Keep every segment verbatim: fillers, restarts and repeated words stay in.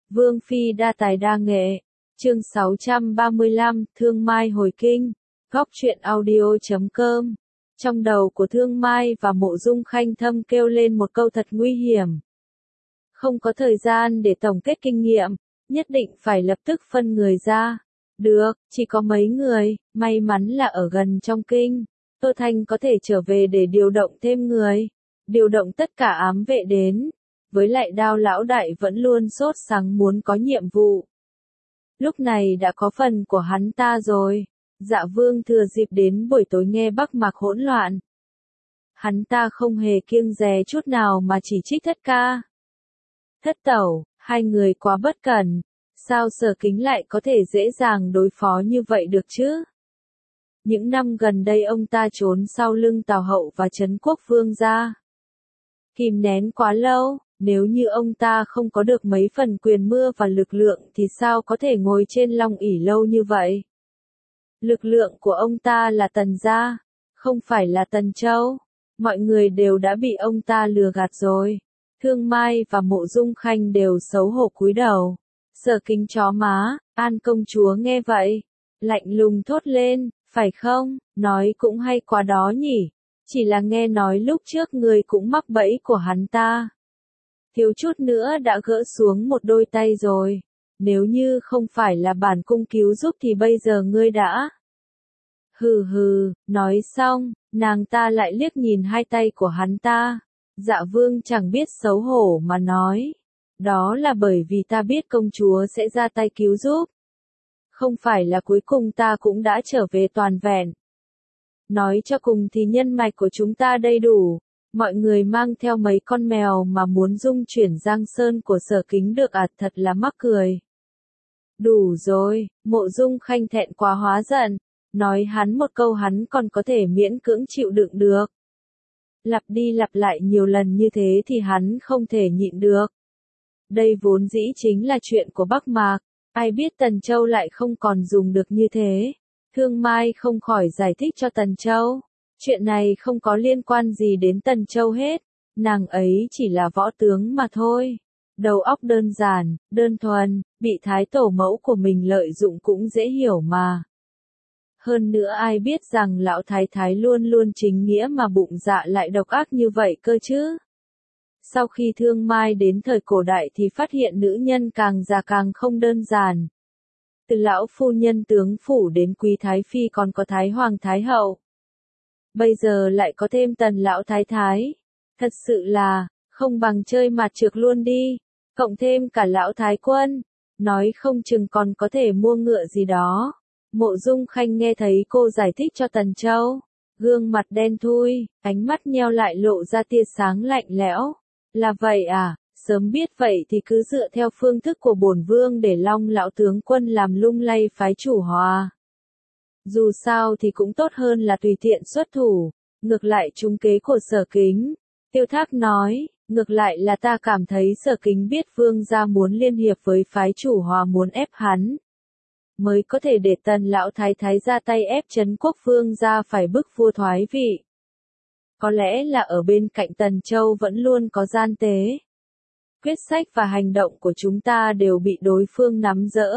Vương phi đa tài đa nghệ. Chương sáu trăm ba mươi lăm, Thương Mai hồi kinh. Góc truyện audio chấm com. Trong đầu của Thương Mai và Mộ Dung Khanh thâm kêu lên một câu thật nguy hiểm. Không có thời gian để tổng kết kinh nghiệm, nhất định phải lập tức phân người ra. Được, chỉ có mấy người, may mắn là ở gần trong kinh. Tô Thanh có thể trở về để điều động thêm người. Điều động tất cả ám vệ đến. Với lại Đao lão đại vẫn luôn sốt sắng muốn có nhiệm vụ. Lúc này đã có phần của hắn ta rồi. Dạ Vương thừa dịp đến buổi tối nghe Bắc Mạc hỗn loạn. Hắn ta không hề kiêng dè chút nào mà chỉ trích Thất ca. Thất tẩu, hai người quá bất cẩn. Sao Sở Kính lại có thể dễ dàng đối phó như vậy được chứ? Những năm gần đây ông ta trốn sau lưng Tào Hậu và Trấn Quốc Vương ra. Kìm nén quá lâu, nếu như ông ta không có được mấy phần quyền mưa và lực lượng thì sao có thể ngồi trên long ỷ lâu như vậy? Lực lượng của ông ta là Tần gia, không phải là Tần Châu. Mọi người đều đã bị ông ta lừa gạt rồi. Thương Mai và Mộ Dung Khanh đều xấu hổ cúi đầu. Sở Kính chó má, An công chúa nghe vậy, lạnh lùng thốt lên, phải không, nói cũng hay quá đó nhỉ, chỉ là nghe nói lúc trước người cũng mắc bẫy của hắn ta. Thiếu chút nữa đã gỡ xuống một đôi tay rồi, nếu như không phải là bản cung cứu giúp thì bây giờ ngươi đã. Hừ hừ, nói xong, nàng ta lại liếc nhìn hai tay của hắn ta. Dạ Vương chẳng biết xấu hổ mà nói. Đó là bởi vì ta biết công chúa sẽ ra tay cứu giúp. Không phải là cuối cùng ta cũng đã trở về toàn vẹn. Nói cho cùng thì nhân mạch của chúng ta đầy đủ. Mọi người mang theo mấy con mèo mà muốn dung chuyển Giang Sơn của Sở Kính được à, thật là mắc cười. Đủ rồi, Mộ Dung Khanh thẹn quá hóa giận. Nói hắn một câu hắn còn có thể miễn cưỡng chịu đựng được. Lặp đi lặp lại nhiều lần như thế thì hắn không thể nhịn được. Đây vốn dĩ chính là chuyện của Bắc Mạc, ai biết Tần Châu lại không còn dùng được như thế. Thương Mai không khỏi giải thích cho Tần Châu. Chuyện này không có liên quan gì đến Tần Châu hết, nàng ấy chỉ là võ tướng mà thôi. Đầu óc đơn giản, đơn thuần, bị thái tổ mẫu của mình lợi dụng cũng dễ hiểu mà. Hơn nữa ai biết rằng lão thái thái luôn luôn chính nghĩa mà bụng dạ lại độc ác như vậy cơ chứ. Sau khi Thương Mai đến thời cổ đại thì phát hiện nữ nhân càng già càng không đơn giản. Từ lão phu nhân tướng phủ đến quý thái phi còn có thái hoàng thái hậu. Bây giờ lại có thêm Tần lão thái thái. Thật sự là, không bằng chơi mặt trược luôn đi. Cộng thêm cả lão thái quân. Nói không chừng còn có thể mua ngựa gì đó. Mộ Dung Khanh nghe thấy cô giải thích cho Tần Châu. Gương mặt đen thui, ánh mắt nheo lại lộ ra tia sáng lạnh lẽo. Là vậy à, sớm biết vậy thì cứ dựa theo phương thức của bổn vương để Long lão tướng quân làm lung lay phái chủ hòa. Dù sao thì cũng tốt hơn là tùy tiện xuất thủ, ngược lại trúng kế của Sở Kính. Tiêu Thác nói, ngược lại là ta cảm thấy Sở Kính biết vương gia muốn liên hiệp với phái chủ hòa muốn ép hắn. Mới có thể để Tần lão thái thái ra tay ép Trấn Quốc Vương gia phải bức vua thoái vị. Có lẽ là ở bên cạnh Tần Châu vẫn luôn có gian tế. Quyết sách và hành động của chúng ta đều bị đối phương nắm giữ.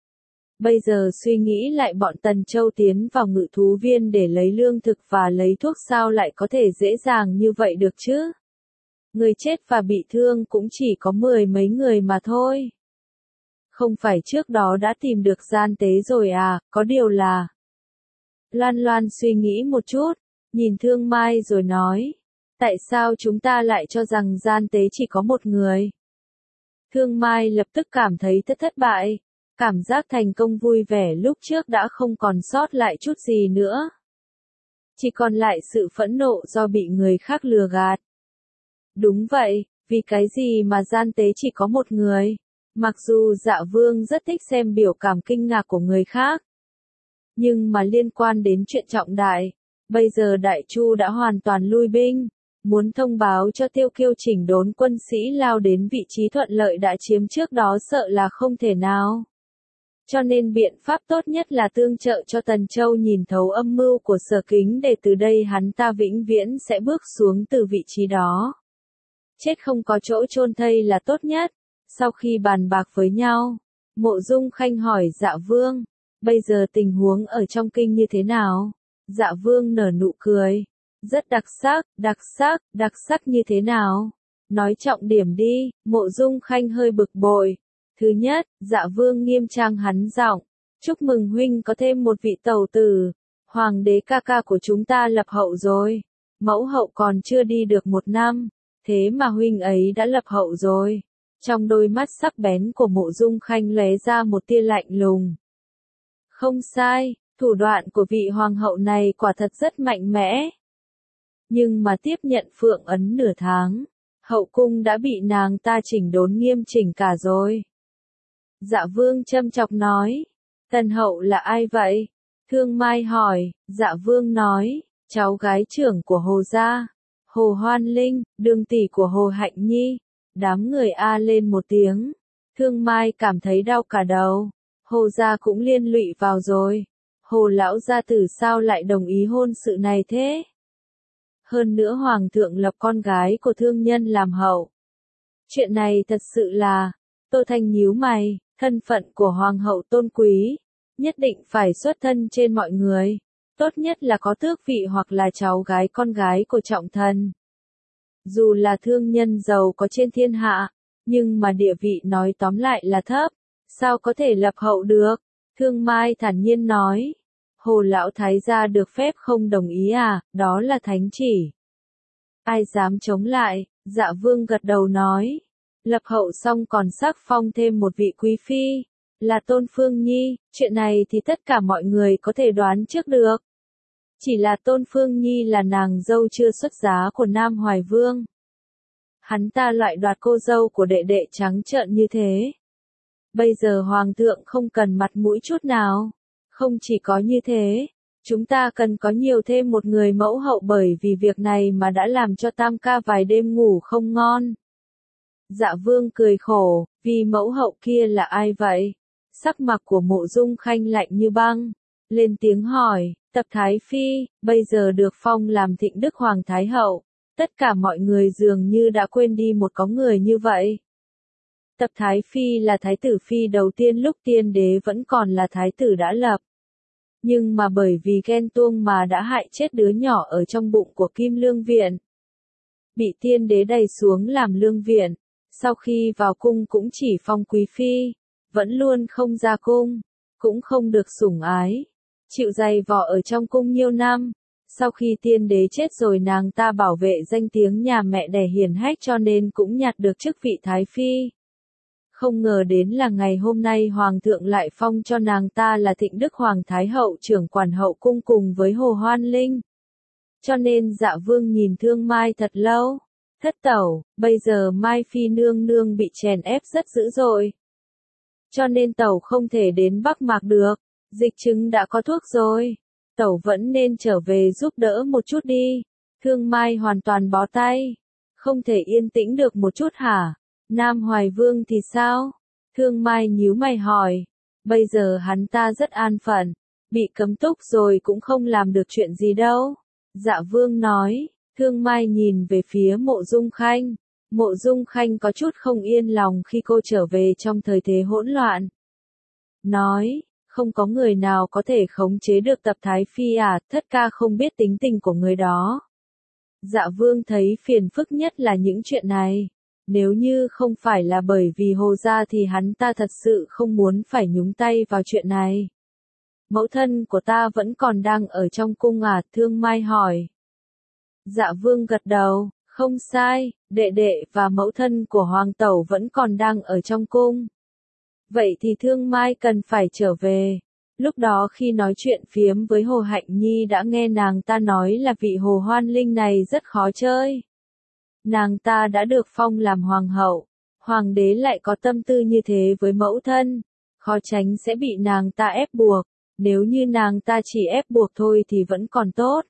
Bây giờ suy nghĩ lại bọn Tần Châu tiến vào ngự thú viên để lấy lương thực và lấy thuốc sao lại có thể dễ dàng như vậy được chứ? Người chết và bị thương cũng chỉ có mười mấy người mà thôi. Không phải trước đó đã tìm được gian tế rồi à, có điều là... Loan Loan suy nghĩ một chút, nhìn Thương Mai rồi nói. Tại sao chúng ta lại cho rằng gian tế chỉ có một người? Thương Mai lập tức cảm thấy thất thất bại. Cảm giác thành công vui vẻ lúc trước đã không còn sót lại chút gì nữa. Chỉ còn lại sự phẫn nộ do bị người khác lừa gạt. Đúng vậy, vì cái gì mà gian tế chỉ có một người? Mặc dù Dạ Vương rất thích xem biểu cảm kinh ngạc của người khác. Nhưng mà liên quan đến chuyện trọng đại, bây giờ Đại Chu đã hoàn toàn lui binh. Muốn thông báo cho Tiêu Kiêu chỉnh đốn quân sĩ lao đến vị trí thuận lợi đã chiếm trước đó sợ là không thể nào. Cho nên biện pháp tốt nhất là tương trợ cho Tần Châu nhìn thấu âm mưu của Sở Kính để từ đây hắn ta vĩnh viễn sẽ bước xuống từ vị trí đó. Chết không có chỗ chôn thây là tốt nhất. Sau khi bàn bạc với nhau, Mộ Dung Khanh hỏi Dạ Vương, bây giờ tình huống ở trong kinh như thế nào? Dạ Vương nở nụ cười, rất đặc sắc, đặc sắc, đặc sắc như thế nào? Nói trọng điểm đi. Mộ Dung Khanh hơi bực bội. Thứ nhất, Dạ Vương nghiêm trang hắn giọng, chúc mừng huynh có thêm một vị tẩu tử, hoàng đế ca ca của chúng ta lập hậu rồi. Mẫu hậu còn chưa đi được một năm, thế mà huynh ấy đã lập hậu rồi. Trong đôi mắt sắc bén của Mộ Dung Khanh lóe ra một tia lạnh lùng. Không sai, thủ đoạn của vị hoàng hậu này quả thật rất mạnh mẽ. Nhưng mà tiếp nhận phượng ấn nửa tháng, hậu cung đã bị nàng ta chỉnh đốn nghiêm chỉnh cả rồi. Dạ Vương châm chọc nói, Tần hậu là ai vậy? Thương Mai hỏi. Dạ Vương nói, cháu gái trưởng của Hồ gia, Hồ Hoan Linh, đường tỷ của Hồ Hạnh Nhi. Đám người a lên một tiếng. Thương Mai cảm thấy đau cả đầu. Hồ gia cũng liên lụy vào rồi. Hồ lão gia tử sao lại đồng ý hôn sự này thế? Hơn nữa hoàng thượng lập con gái của thương nhân làm hậu. Chuyện này thật sự là, Tô Thanh nhíu mày, thân phận của hoàng hậu tôn quý, nhất định phải xuất thân trên mọi người, tốt nhất là có tước vị hoặc là cháu gái con gái của trọng thần. Dù là thương nhân giàu có trên thiên hạ, nhưng mà địa vị nói tóm lại là thấp, sao có thể lập hậu được? Thương Mai thản nhiên nói. Hồ lão thái gia được phép không đồng ý à, đó là thánh chỉ. Ai dám chống lại? Dạ Vương gật đầu nói. Lập hậu xong còn sắc phong thêm một vị quý phi, là Tôn Phương Nhi, chuyện này thì tất cả mọi người có thể đoán trước được. Chỉ là Tôn Phương Nhi là nàng dâu chưa xuất giá của Nam Hoài Vương. Hắn ta loại đoạt cô dâu của đệ đệ trắng trợn như thế. Bây giờ Hoàng thượng không cần mặt mũi chút nào. Không chỉ có như thế, chúng ta cần có nhiều thêm một người mẫu hậu bởi vì việc này mà đã làm cho Tam ca vài đêm ngủ không ngon. Dạ Vương cười khổ, vì mẫu hậu kia là ai vậy? Sắc mặt của Mộ Dung Khanh lạnh như băng, lên tiếng hỏi, Tập Thái Phi, bây giờ được phong làm Thịnh Đức Hoàng Thái Hậu, tất cả mọi người dường như đã quên đi một có người như vậy. Tập Thái Phi là thái tử phi đầu tiên lúc tiên đế vẫn còn là thái tử đã lập. Nhưng mà bởi vì ghen tuông mà đã hại chết đứa nhỏ ở trong bụng của Kim Lương Viện. Bị tiên đế đày xuống làm lương viện, sau khi vào cung cũng chỉ phong quý phi, vẫn luôn không ra cung, cũng không được sủng ái, chịu dày vò ở trong cung nhiều năm. Sau khi tiên đế chết rồi nàng ta bảo vệ danh tiếng nhà mẹ đẻ hiền hách cho nên cũng nhặt được chức vị thái phi. Không ngờ đến là ngày hôm nay Hoàng thượng lại phong cho nàng ta là Thịnh Đức Hoàng Thái Hậu trưởng quản hậu cung cùng với Hồ Hoan Linh. Cho nên Dạ Vương nhìn Thương Mai thật lâu. Thất tẩu, bây giờ Mai Phi nương nương bị chèn ép rất dữ dội. Cho nên tẩu không thể đến Bắc Mạc được, dịch chứng đã có thuốc rồi. Tẩu vẫn nên trở về giúp đỡ một chút đi. Thương Mai hoàn toàn bó tay. Không thể yên tĩnh được một chút hả? Nam Hoài Vương thì sao? Thương Mai nhíu mày hỏi. Bây giờ hắn ta rất an phận, bị cấm túc rồi cũng không làm được chuyện gì đâu. Dạ Vương nói. Thương Mai nhìn về phía Mộ Dung Khanh. Mộ Dung Khanh có chút không yên lòng khi cô trở về trong thời thế hỗn loạn. Nói, không có người nào có thể khống chế được Tập Thái Phi à, thất ca không biết tính tình của người đó. Dạ Vương thấy phiền phức nhất là những chuyện này. Nếu như không phải là bởi vì Hồ gia thì hắn ta thật sự không muốn phải nhúng tay vào chuyện này. Mẫu thân của ta vẫn còn đang ở trong cung à? Thương Mai hỏi. Dạ Vương gật đầu, không sai, đệ đệ và mẫu thân của Hoàng tẩu vẫn còn đang ở trong cung. Vậy thì Thương Mai cần phải trở về. Lúc đó khi nói chuyện phiếm với Hồ Hạnh Nhi đã nghe nàng ta nói là vị Hồ Hoan Linh này rất khó chơi. Nàng ta đã được phong làm hoàng hậu, hoàng đế lại có tâm tư như thế với mẫu thân, khó tránh sẽ bị nàng ta ép buộc, nếu như nàng ta chỉ ép buộc thôi thì vẫn còn tốt.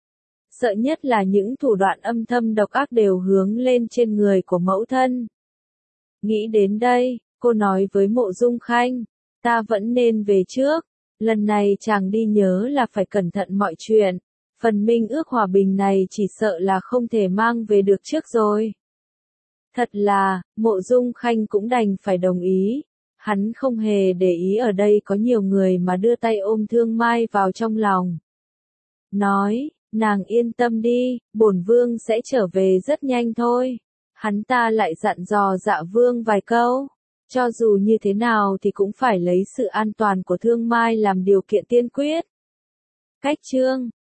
Sợ nhất là những thủ đoạn âm thầm độc ác đều hướng lên trên người của mẫu thân. Nghĩ đến đây, cô nói với Mộ Dung Khanh, ta vẫn nên về trước, lần này chàng đi nhớ là phải cẩn thận mọi chuyện. Phần minh ước hòa bình này chỉ sợ là không thể mang về được trước rồi. Thật là, Mộ Dung Khanh cũng đành phải đồng ý. Hắn không hề để ý ở đây có nhiều người mà đưa tay ôm Thương Mai vào trong lòng. Nói, nàng yên tâm đi, bổn vương sẽ trở về rất nhanh thôi. Hắn ta lại dặn dò Dạ Vương vài câu. Cho dù như thế nào thì cũng phải lấy sự an toàn của Thương Mai làm điều kiện tiên quyết. Cách chương